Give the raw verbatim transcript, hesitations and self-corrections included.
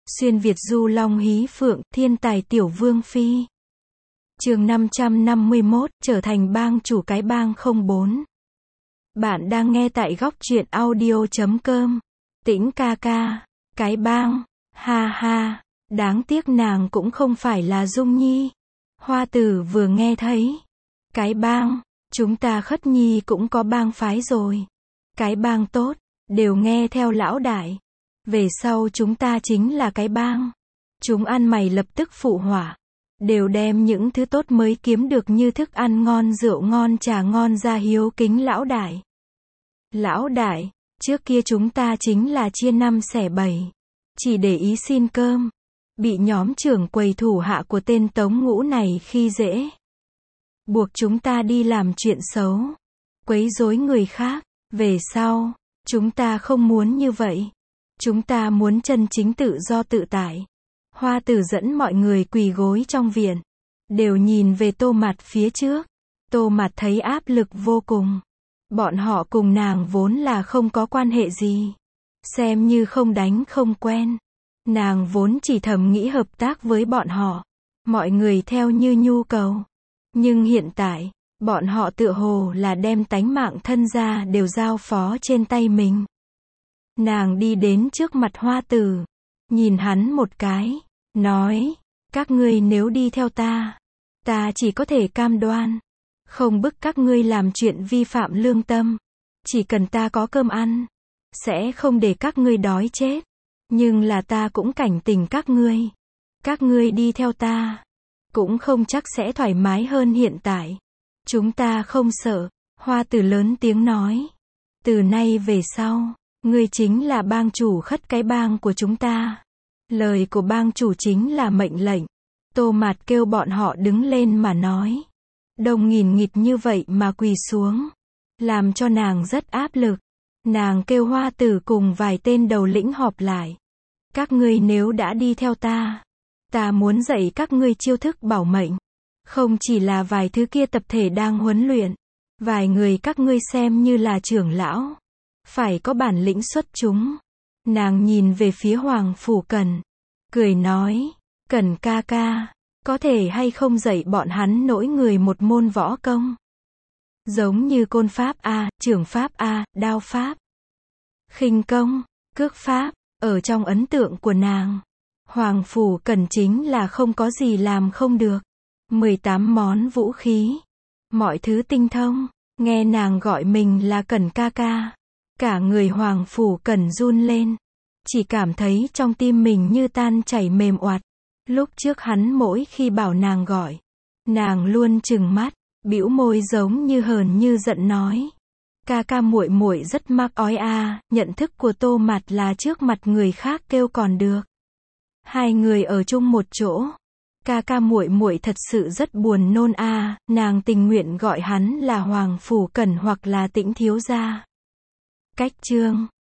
Xuyên Việt du long hí phượng, thiên tài tiểu vương phi. Chương năm trăm năm mươi mốt, trở thành bang chủ cái bang không bốn. Bạn đang nghe tại góc truyện audio chấm com. Tĩnh ca ca, cái bang, ha ha, đáng tiếc nàng cũng không phải là Dung Nhi. Hoa Tử vừa nghe thấy, cái bang, chúng ta Khất Nhi cũng có bang phái rồi. Cái bang tốt, đều nghe theo lão đại. Về sau chúng ta chính là cái bang. Chúng ăn mày lập tức phụ họa. Đều đem những thứ tốt mới kiếm được như thức ăn ngon, rượu ngon, trà ngon ra hiếu kính lão đại. Lão đại, trước kia chúng ta chính là chia năm xẻ bảy. Chỉ để ý xin cơm. Bị nhóm trưởng quầy thủ hạ của tên Tống Ngũ này khi dễ. Buộc chúng ta đi làm chuyện xấu. Quấy rối người khác. Về sau, chúng ta không muốn như vậy. Chúng ta muốn chân chính tự do tự tại. Hoa Tử dẫn mọi người quỳ gối trong viện. Đều nhìn về Tô Mạt phía trước. Tô Mạt thấy áp lực vô cùng. Bọn họ cùng nàng vốn là không có quan hệ gì. Xem như không đánh không quen. Nàng vốn chỉ thầm nghĩ hợp tác với bọn họ. Mọi người theo như nhu cầu. Nhưng hiện tại, bọn họ tựa hồ là đem tánh mạng thân gia đều giao phó trên tay mình. Nàng đi đến trước mặt Hoa Tử. Nhìn hắn một cái. Nói, các ngươi nếu đi theo ta, ta chỉ có thể cam đoan, không bức các ngươi làm chuyện vi phạm lương tâm. Chỉ cần ta có cơm ăn, sẽ không để các ngươi đói chết. Nhưng là ta cũng cảnh tỉnh các ngươi. Các ngươi đi theo ta, cũng không chắc sẽ thoải mái hơn hiện tại. Chúng ta không sợ. Hoa Tử lớn tiếng nói. Từ nay về sau, ngươi chính là bang chủ Khất cái bang của chúng ta. Lời của bang chủ chính là mệnh lệnh. Tô Mạt kêu bọn họ đứng lên mà nói. Đông nghìn nghịt như vậy mà quỳ xuống. Làm cho nàng rất áp lực. Nàng kêu Hoa Tử cùng vài tên đầu lĩnh họp lại. Các ngươi nếu đã đi theo ta, ta muốn dạy các ngươi chiêu thức bảo mệnh. Không chỉ là vài thứ kia tập thể đang huấn luyện. Vài người các ngươi xem như là trưởng lão. Phải có bản lĩnh xuất chúng. Nàng nhìn về phía Hoàng Phủ Cẩn. Cười nói, Cẩn ca ca, có thể hay không dạy bọn hắn mỗi người một môn võ công. Giống như côn pháp A, trường pháp A, đao pháp, khinh công, cước pháp. Ở trong ấn tượng của nàng, Hoàng Phủ Cẩn chính là không có gì làm không được. mười tám món vũ khí. Mọi thứ tinh thông. Nghe nàng gọi mình là Cẩn ca ca. Cả người Hoàng Phủ Cẩn run lên. Chỉ cảm thấy trong tim mình như tan chảy mềm oặt. Lúc trước hắn mỗi khi bảo nàng gọi, nàng luôn trừng mắt, bĩu môi giống như hờn như giận nói. Ca ca muội muội rất mắc ói a. Nhận thức của Tô Mạt là trước mặt người khác kêu còn được. Hai người ở chung một chỗ. Ca ca muội muội thật sự rất buồn nôn a. Nàng tình nguyện gọi hắn là Hoàng Phủ Cẩn hoặc là Tĩnh thiếu gia. Cách chương